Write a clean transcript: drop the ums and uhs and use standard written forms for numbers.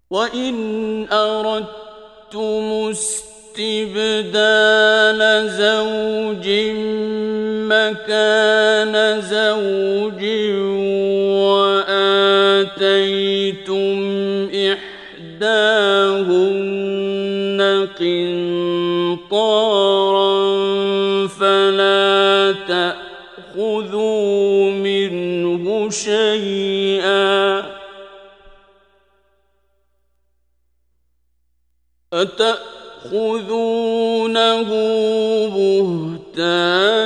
وَإِنْ أَرَدتُّمُ اسْتِبْدَالَ زَوْجٍ مَّكَانَ زَوْجٍ وَآتَيْتُمْ إِحْدَاهُنَّ قِنطَارًا فَلَا تَأْخُذُوا مِنْهُ شَيْئًا أَتَأْخُذُونَهُ بُهْتَانًا